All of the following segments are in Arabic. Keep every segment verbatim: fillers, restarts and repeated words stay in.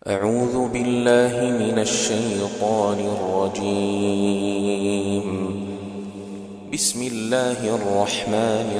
أعوذ بالله من الشيطان الرجيم. بسم الله الرحمن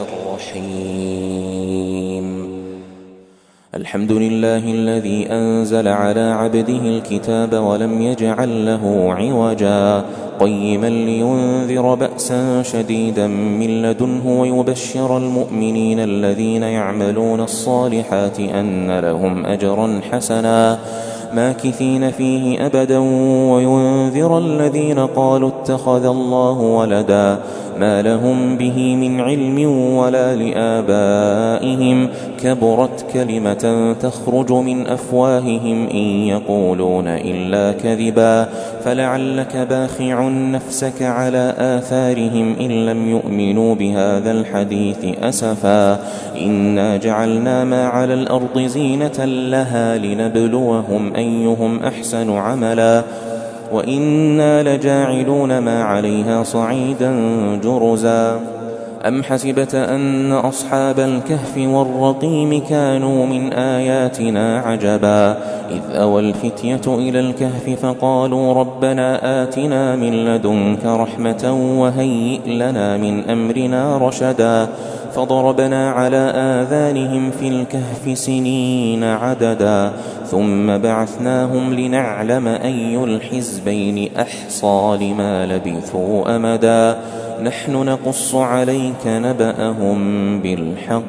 الرحيم. الحمد لله الذي أنزل على عبده الكتاب ولم يجعل له عوجا قيما لينذر بأسا شديدا من لدنه ويبشر المؤمنين الذين يعملون الصالحات أن لهم أجرا حسنا ماكثين فيه أبدا وينذر الذين قالوا اتخذ الله ولدا ما لهم به من علم ولا لآبائهم كبرت كلمة تخرج من أفواههم إن يقولون إلا كذبا فلعلك باخع نفسك على آثارهم إن لم يؤمنوا بهذا الحديث أسفا إنا جعلنا ما على الأرض زينة لها لنبلوهم أيهم أحسن عملا وإنا لجاعلون ما عليها صعيدا جرزا أم حسبت أن أصحاب الكهف والرقيم كانوا من آياتنا عجبا إذ أوى الفتية إلى الكهف فقالوا ربنا آتنا من لدنك رحمة وهيئ لنا من أمرنا رشدا فضربنا على آذانهم في الكهف سنين عددا ثم بعثناهم لنعلم أي الحزبين أحصى لما لبثوا أمدا نحن نقص عليك نبأهم بالحق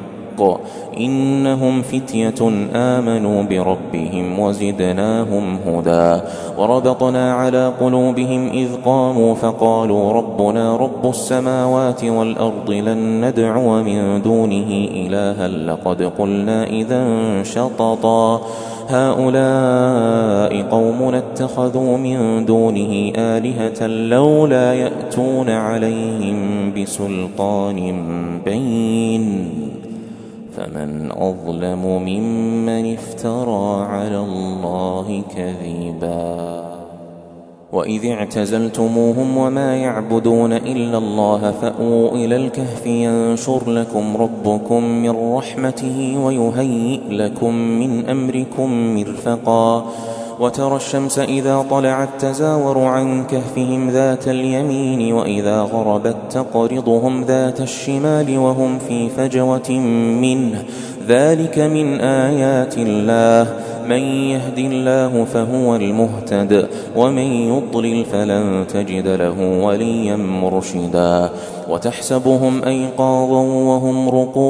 إنهم فتية آمنوا بربهم وزدناهم هدى وربطنا على قلوبهم إذ قاموا فقالوا ربنا رب السماوات والأرض لن ندعو من دونه إلها لقد قلنا إذا شططا هؤلاء قومنا اتخذوا من دونه آلهة لولا يأتون عليهم بسلطان بين فمن أظلم ممن افترى على الله كذبا وإذ اعتزلتموهم وما يعبدون إلا الله فأووا إلى الكهف ينشر لكم ربكم من رحمته ويهيئ لكم من أمركم مرفقا وترى الشمس إذا طلعت تزاور عن كهفهم ذات اليمين وإذا غربت تقرضهم ذات الشمال وهم في فجوة منه ذلك من آيات الله من يهد الله فهو المهتد ومن يضلل فلن تجد له وليا مرشدا وتحسبهم أيقاظا وهم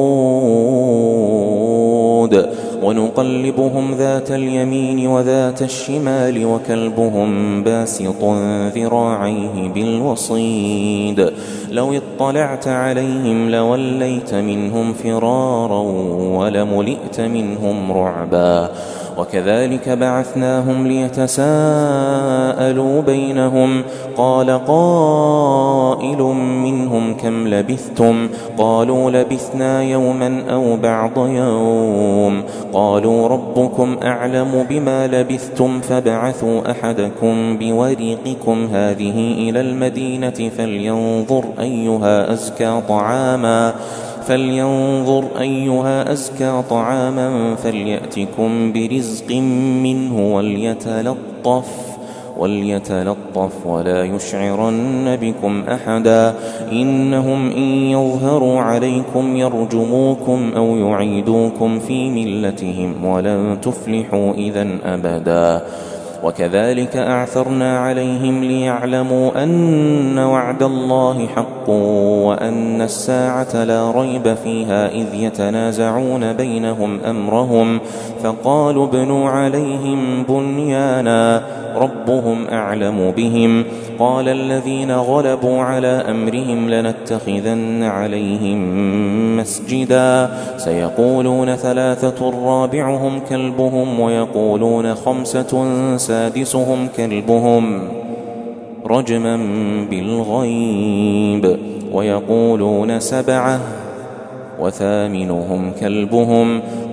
رقود ونقلبهم ذات اليمين وذات الشمال وكلبهم باسط ذراعيه بالوصيد لو اطلعت عليهم لوليت منهم فرارا ولملئت منهم رعبا وكذلك بعثناهم ليتساءلوا بينهم قال قائل منهم كم لبثتم قالوا لبثنا يوما أو بعض يوم قالوا ربكم أعلم بما لبثتم فابعثوا أحدكم بورقكم هذه إلى المدينة فلينظر أيها أزكى طعاما فلينظر أيها أزكى طعاما فليأتكم برزق منه وليتلطف وليتلطف ولا يشعرن بكم أحدا إنهم إن يظهروا عليكم يرجموكم أو يعيدوكم في ملتهم ولن تفلحوا إذن أبدا وكذلك أعثرنا عليهم ليعلموا أن وعد الله حق وأن الساعة لا ريب فيها إذ يتنازعون بينهم أمرهم فقالوا ابنوا عليهم بنيانا ربهم أعلم بهم قال الذين غلبوا على أمرهم لنتخذن عليهم مسجدا سيقولون ثلاثة رابعهم كلبهم ويقولون خمسة سادسهم كلبهم رجما بالغيب ويقولون سبعة وثامنهم كلبهم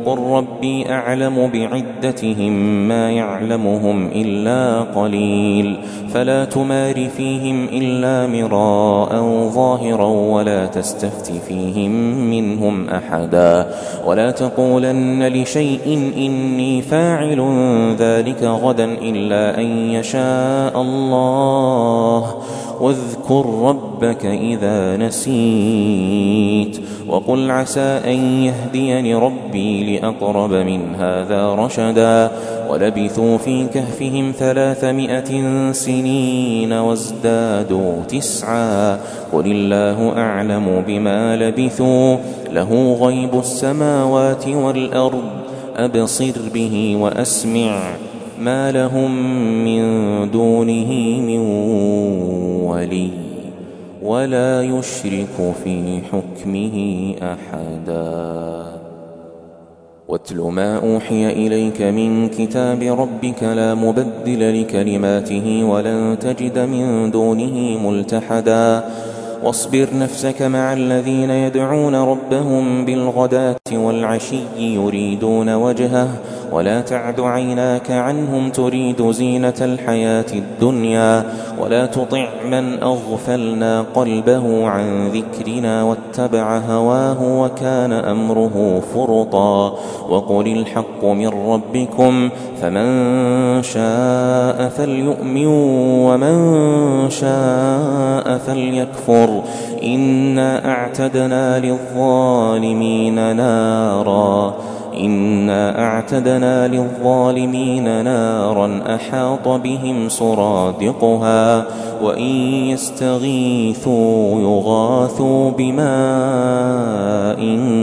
قل ربي أعلم بعدتهم ما يعلمهم إلا قليل فلا تمار فيهم إلا مراء ظاهرا ولا تستفت فيهم منهم أحدا ولا تقولن لشيء إني فاعل ذلك غدا إلا أن يشاء الله واذكر ربك إذا نسيت وقل عسى أن يهديني ربي لأقرب من هذا رشدا ولبثوا في كهفهم ثلاثمائة سنين وازدادوا تسعا قل الله أعلم بما لبثوا له غيب السماوات والأرض أبصر به وأسمع ما لهم من دونه من ولي ولا يشرك في حكمه أحدا واتل ما أوحي إليك من كتاب ربك لا مبدل لكلماته ولن تجد من دونه ملتحدا واصبر نفسك مع الذين يدعون ربهم بالغداة والعشي يريدون وجهه ولا تعد عيناك عنهم تريد زينة الحياة الدنيا ولا تطع من أغفلنا قلبه عن ذكرنا واتبع هواه وكان أمره فرطا وقل الحق من ربكم فمن شاء فليؤمن ومن شاء فليكفر إنا أعتدنا للظالمين نارا إنا أعتدنا للظالمين نارا أحاط بهم سرادقها وإن يستغيثوا يغاثوا بماء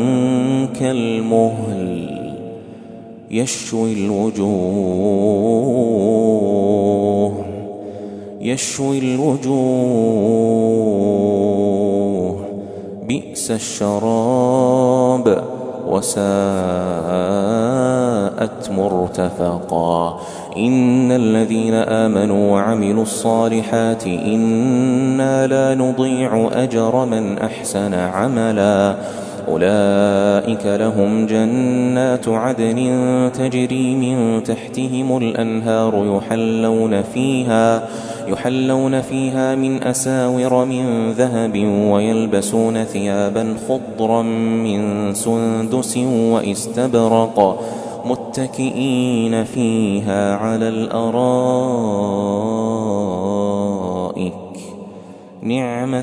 كالمهل يشوي الوجوه يشوي الوجوه بئس الشراب وساءت مرتفقا إن الذين آمنوا وعملوا الصالحات إنا لا نضيع أجر من أحسن عملا أولئك لهم جنات عدن تجري من تحتهم الأنهار يحلون فيها يحلون فيها من أساور من ذهب ويلبسون ثيابا خضرا من سندس واستبرق متكئين فيها على الأرائك نعم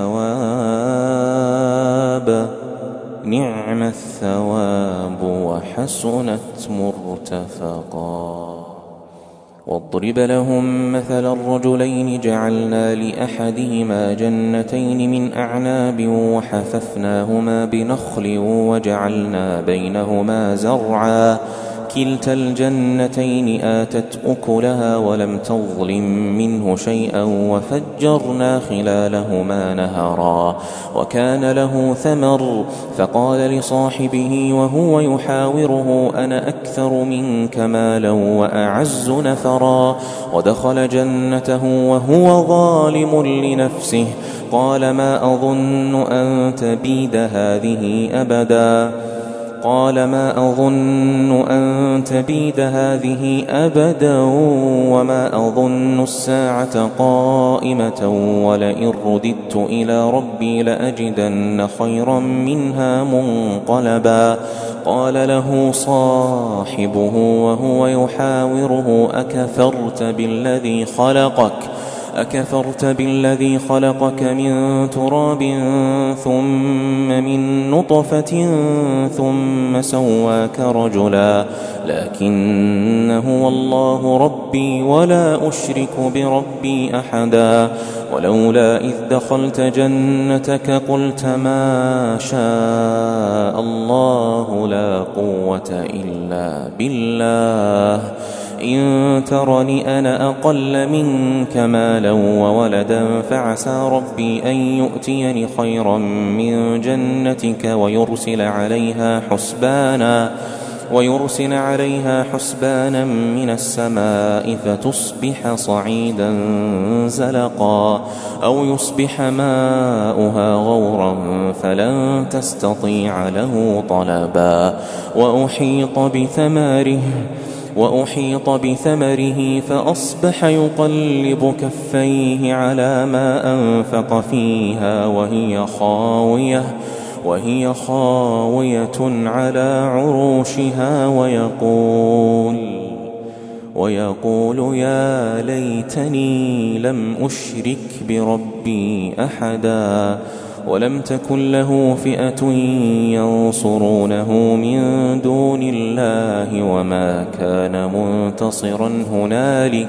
الثواب نعم الثواب وحسنت مرتفقا واضرب لهم مثل الرجلين جعلنا لأحدهما جنتين من أعناب وحففناهما بنخل وجعلنا بينهما زرعا كلتا الجنتين آتت أكلها ولم تظلم منه شيئا وفجرنا خلالهما نهرا وكان له ثمر فقال لصاحبه وهو يحاوره أنا أكثر منك مالا وأعز نفرا ودخل جنته وهو ظالم لنفسه قال ما أظن أن تبيد هذه أبدا قال ما أظن أن تبيد هذه أبدا وما أظن الساعة قائمة ولئن رددت إلى ربي لأجدن خيرا منها منقلبا قال له صاحبه وهو يحاوره أكفرت بالذي خلقك أكفرت بالذي خلقك من تراب ثم من نطفة ثم سواك رجلا لكن هو الله ربي ولا أشرك بربي أحدا ولولا إذ دخلت جنتك قلت ما شاء الله لا قوة إلا بالله إن ترني أنا أقل منك مالا وولدا فعسى ربي أن يؤتيني خيرا من جنتك ويرسل عليها حسبانا ويرسل عليها حسبانا من السماء فتصبح صعيدا زلقا أو يصبح ماؤها غورا فلن تستطيع له طلبا وأحيط بثمره وأحيط بثمره فأصبح يقلب كفيه على ما أنفق فيها وهي خاوية وهي خاوية على عروشها ويقول ويقول يا ليتني لم أشرك بربي أحدا ولم تكن له فئة ينصرونه من دون الله وما كان منتصرا هنالك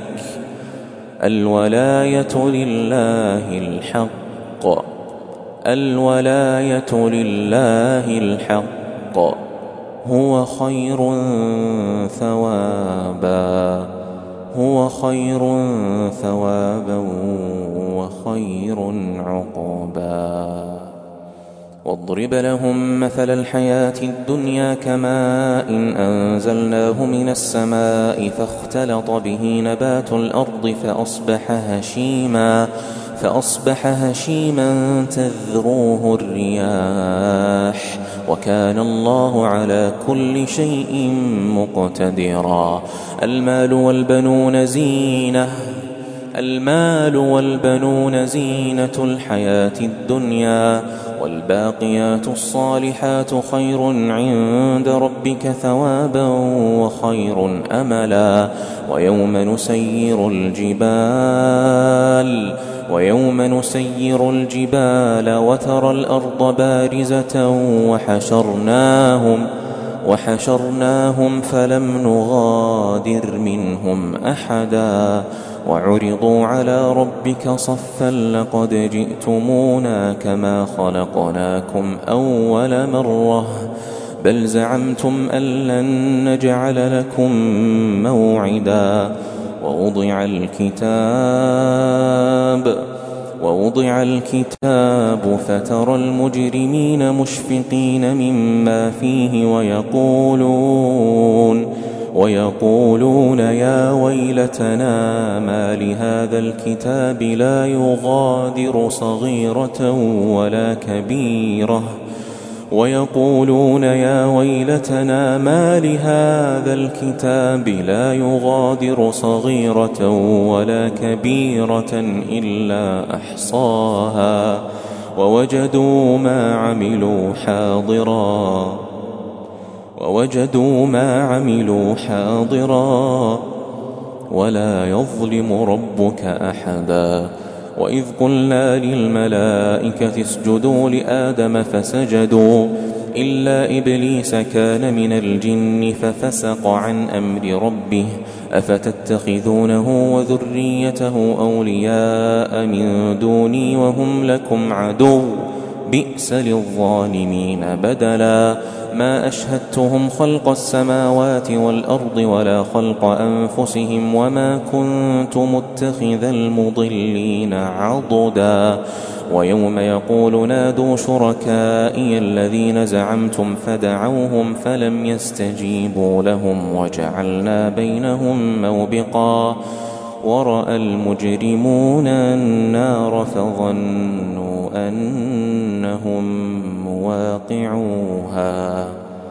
الولاية لله الحق الولاية لله الحق هو خير ثوابا هو خير ثوابا وخير عقبا واضرب لهم مثل الحياة الدنيا كماء إن أنزلناه من السماء فاختلط به نبات الأرض فأصبح هشيما فأصبح هشيما تذروه الرياح وكان الله على كل شيء مقتدرا المال والبنون زينة المال والبنون زينة الحياة الدنيا والباقيات الصالحات خير عند ربك ثوابا وخير أملا ويوم نسير الجبال ويوم نسير الجبال وترى الأرض بارزة وحشرناهم وحشرناهم فلم نغادر منهم أحدا وعرضوا على ربك صفا لقد جئتمونا كما خلقناكم أول مرة بل زعمتم أن لن نجعل لكم موعدا ووضع الكتاب ووضع الكتاب فترى المجرمين مشفقين مما فيه ويقولون ويقولون يا ويلتنا ما لهذا الكتاب لا يغادر صغيرة ولا كبيرة ويقولون يا ويلتنا ما لهذا الكتاب لا يغادر صغيرة ولا كبيرة إلا أحصاها ووجدوا ما عملوا حاضرا ووجدوا ما عملوا حاضرا ولا يظلم ربك أحدا وإذ قلنا للملائكة اسجدوا لآدم فسجدوا إلا إبليس كان من الجن ففسق عن أمر ربه أفتتخذونه وذريته أولياء من دوني وهم لكم عدو بئس للظالمين بدلا ما أشهدتهم خلق السماوات والأرض ولا خلق أنفسهم وما كنت متخذ المضلين عضدا ويوم يقول نادوا شركائي الذين زعمتم فدعوهم فلم يستجيبوا لهم وجعلنا بينهم موبقا ورأى المجرمون النار فظنوا أنهم مواقعوها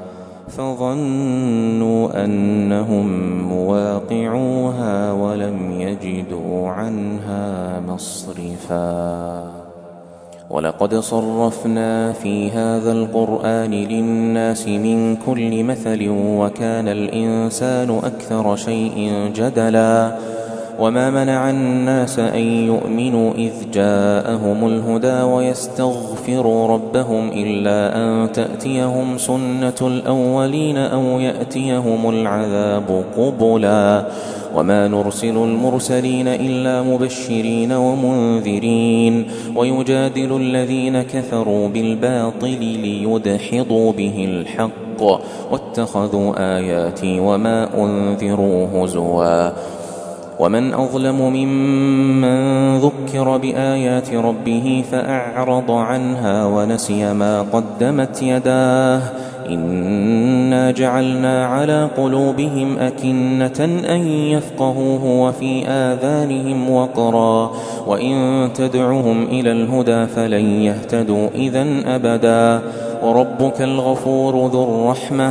فظنوا أنهم مواقعوها ولم يجدوا عنها مصرفا ولقد صرفنا في هذا القرآن للناس من كل مثل وكان الإنسان أكثر شيء جدلا وما منع الناس أن يؤمنوا إذ جاءهم الهدى ويستغفروا ربهم إلا أن تأتيهم سنة الأولين أو يأتيهم العذاب قبلا وما نرسل المرسلين إلا مبشرين ومنذرين ويجادل الذين كفروا بالباطل ليدحضوا به الحق واتخذوا آياتي وما أنذروا هزوا ومن أظلم ممن ذكر بآيات ربه فأعرض عنها ونسي ما قدمت يداه إنا جعلنا على قلوبهم أكنة أن يفقهوه وفي آذانهم وقرا وإن تدعهم إلى الهدى فلن يهتدوا إذن أبدا وربك الغفور ذو الرحمة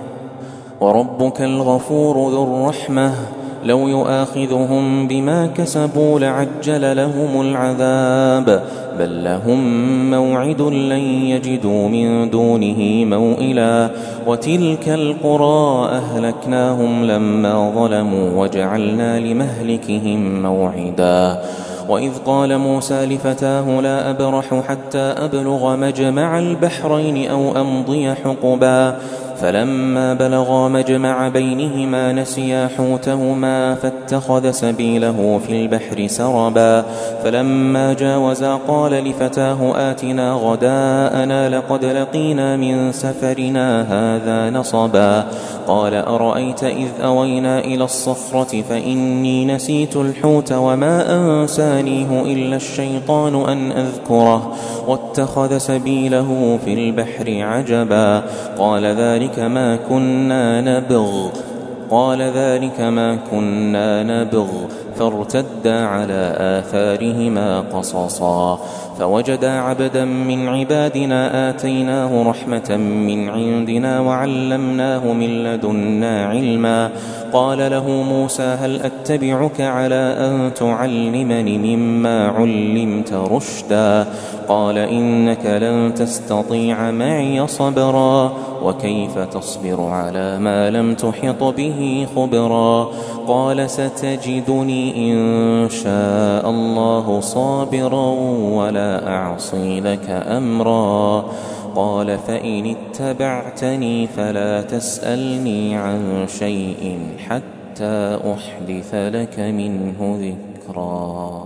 وربك الغفور ذو الرحمة لو يؤاخذهم بما كسبوا لعجل لهم العذاب بل لهم موعد لن يجدوا من دونه موئلا وتلك القرى أهلكناهم لما ظلموا وجعلنا لمهلكهم موعدا وإذ قال موسى لفتاه لا أبرح حتى أبلغ مجمع البحرين أو أمضي حقبا فلما بلغا مجمع بينهما نسيا حوتهما فاتخذ سبيله في البحر سربا فلما جاوزا قال لفتاه آتنا غداءنا لقد لقينا من سفرنا هذا نصبا قال أرأيت إذ أوينا إلى الصخرة فإني نسيت الحوت وما أنسانيه إلا الشيطان أن أذكره واتخذ سبيله في البحر عجبا قال ذلك ما كنا نبغ قال ذلك ما كنا نبغ فارتدا على آثارهما قصصا فوجدا عبدا من عبادنا آتيناه رحمة من عندنا وعلمناه من لدنا علما قال له موسى هل أتبعك على أن تعلمني مما علمت رشدا قال إنك لن تستطيع معي صبرا وكيف تصبر على ما لم تحط به خبرا قال ستجدني إن شاء الله صابرا ولا أعصي لك أمرا قال فإن اتبعتني فلا تسألني عن شيء حتى أحدث لك منه ذكرا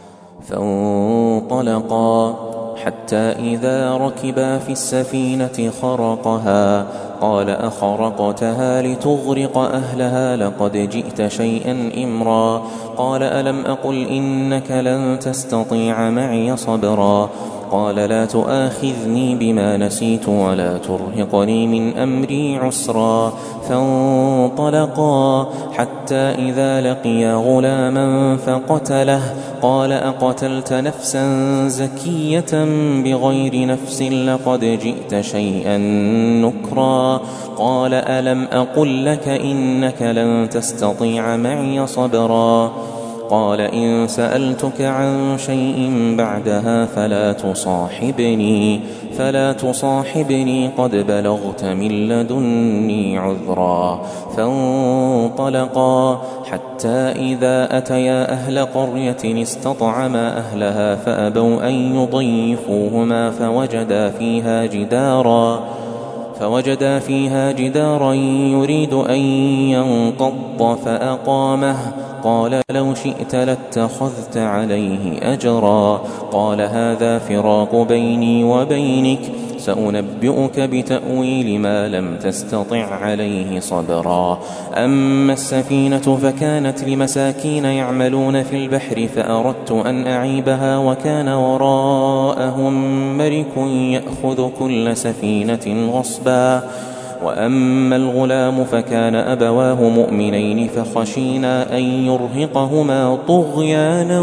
فانطلقا حتى إذا ركبا في السفينة خرقها قال أخرقتها لتغرق أهلها لقد جئت شيئا إمرا قال ألم أقل إنك لن تستطيع معي صبرا قال لا تؤاخذني بما نسيت ولا ترهقني من أمري عسرا فانطلقا حتى إذا لقيا غلاما فقتله قال أقتلت نفسا زكية بغير نفس لقد جئت شيئا نكرا قال ألم أقل لك إنك لن تستطيع معي صبرا قال إن سألتك عن شيء بعدها فلا تصاحبني فلا تصاحبني قد بلغت من لدني عذرا فانطلقا حتى إذا أتيا أهل قرية استطعما أهلها فأبوا أن يضيفوهما فوجدا فيها جدارا فوجدا فيها جدارا يريد أن ينقض فأقامه قال لو شئت لاتخذت عليه أجرا قال هذا فراق بيني وبينك سأنبئك بتأويل ما لم تستطع عليه صبرا أما السفينة فكانت لمساكين يعملون في البحر فأردت أن أعيبها وكان وراءهم ملك يأخذ كل سفينة غصبا وأما الغلام فكان أبواه مؤمنين فخشينا أن يرهقهما طغيانا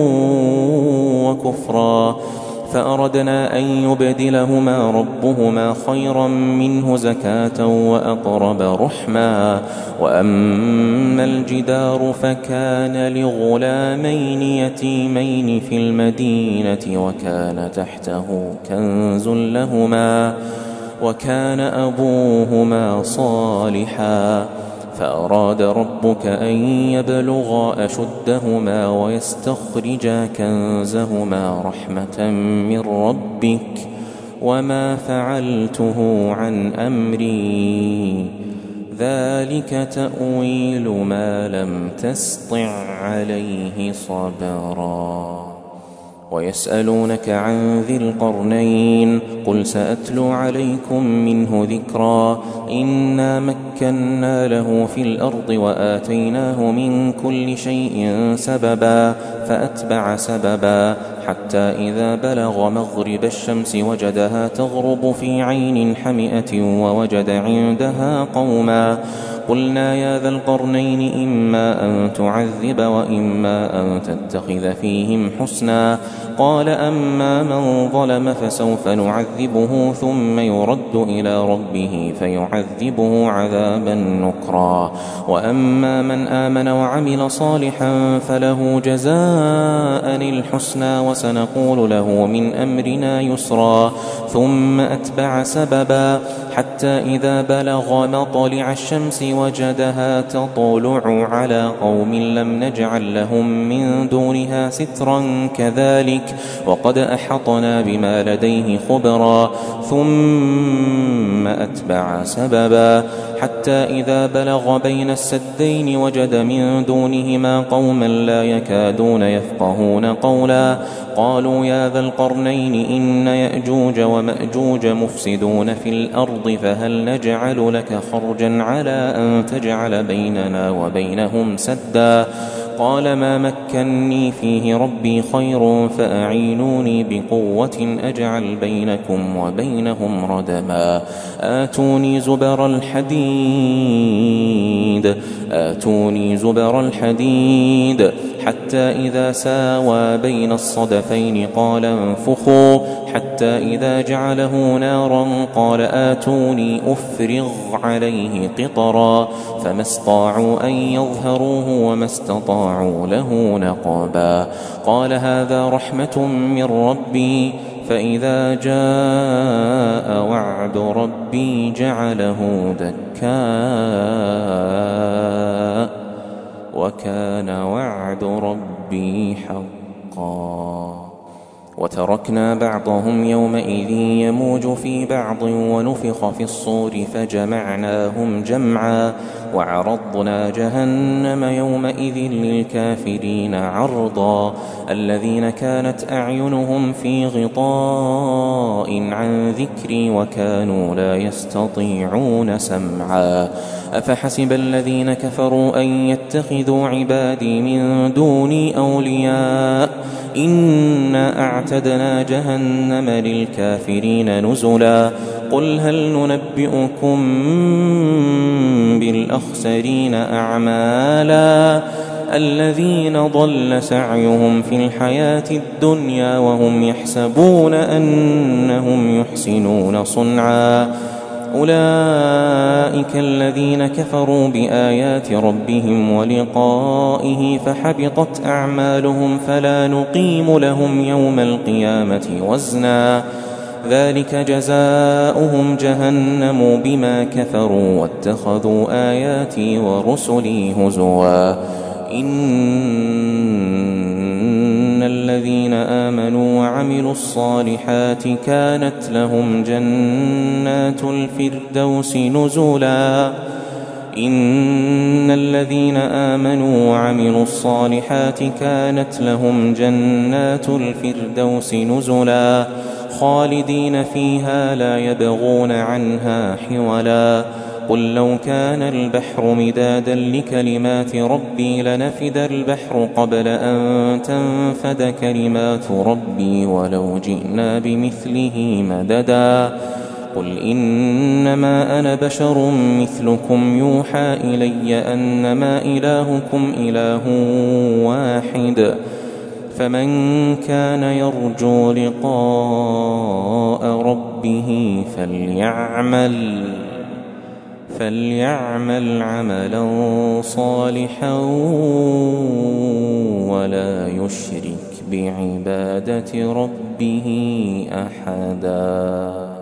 وكفرا فأردنا أن يبدلهما ربهما خيرا منه زكاة وأقرب رحما وأما الجدار فكان لغلامين يتيمين في المدينة وكان تحته كنز لهما وكان أبوهما صالحا فأراد ربك أن يبلغا أشدهما ويستخرجا كنزهما رحمة من ربك وما فعلته عن أمري ذلك تأويل ما لم تسطع عليه صبرا ويسألونك عن ذي القرنين قل سأتلو عليكم منه ذكرا إنا مكنا له في الأرض وآتيناه من كل شيء سببا فأتبع سببا حتى إذا بلغ مغرب الشمس وجدها تغرب في عين حمئة ووجد عندها قوما قلنا يا ذا القرنين إما أن تعذب وإما أن تتخذ فيهم حسنا قال أما من ظلم فسوف نعذبه ثم يرد إلى ربه فيعذبه عذابا نكرا وأما من آمن وعمل صالحا فله جزاء الحسنى وسنقول له من أمرنا يسرا ثم أتبع سببا حتى إذا بلغ مطلع الشمس وجدها تطلع على قوم لم نجعل لهم من دونها سترا كذلك وقد أحطنا بما لديه خبرا ثم أتبع سببا حتى إذا بلغ بين السدين وجد من دونهما قوما لا يكادون يفقهون قولا قالوا يا ذا القرنين إن يأجوج ومأجوج مفسدون في الأرض فهل نجعل لك خرجا على أن تجعل بيننا وبينهم سدا قال ما مكني فيه ربي خير فأعينوني بقوة أجعل بينكم وبينهم ردما آتوني زبر الحديد آتوني زبر الحديد حتى إذا ساوى بين الصدفين قال انفخوا حتى إذا جعله نارا قال آتوني أفرغ عليه قطرا فما استطاعوا أن يظهروه وما استطاعوا له نقبا قال هذا رحمة من ربي فإذا جاء وعد ربي جعله دكا وكان وعد ربي حقا وتركنا بعضهم يومئذ يموج في بعض ونفخ في الصور فجمعناهم جمعا وعرضنا جهنم يومئذ للكافرين عرضا الذين كانت أعينهم في غطاء عن ذكري وكانوا لا يستطيعون سمعا أفحسب الذين كفروا أن يتخذوا عبادي من دوني أولياء إنا أعتدنا جهنم للكافرين نزلا قل هل ننبئكم بالأخسرين أعمالا الذين ضل سعيهم في الحياة الدنيا وهم يحسبون أنهم يحسنون صنعا أولئك الذين كفروا بآيات ربهم ولقائه فحبطت أعمالهم فلا نقيم لهم يوم القيامة وزنا ذلك جزاؤهم جهنم بما كفروا واتخذوا آياتي ورسلي هزوا إن الذين آمنوا وعملوا الصالحات كانت لهم جنات الفردوس نزلا إن الذين آمنوا وعملوا الصالحات كانت لهم جنات الفردوس نزلا خالدين فيها لا يبغون عنها حولا قل لو كان البحر مدادا لكلمات ربي لنفد البحر قبل أن تنفد كلمات ربي ولو جئنا بمثله مددا قل إنما أنا بشر مثلكم يوحى إلي أنما إلهكم إله واحد فمن كان يرجو لقاء ربه فليعمل فليعمل عملا صالحا ولا يشرك بعبادة ربه أحدا.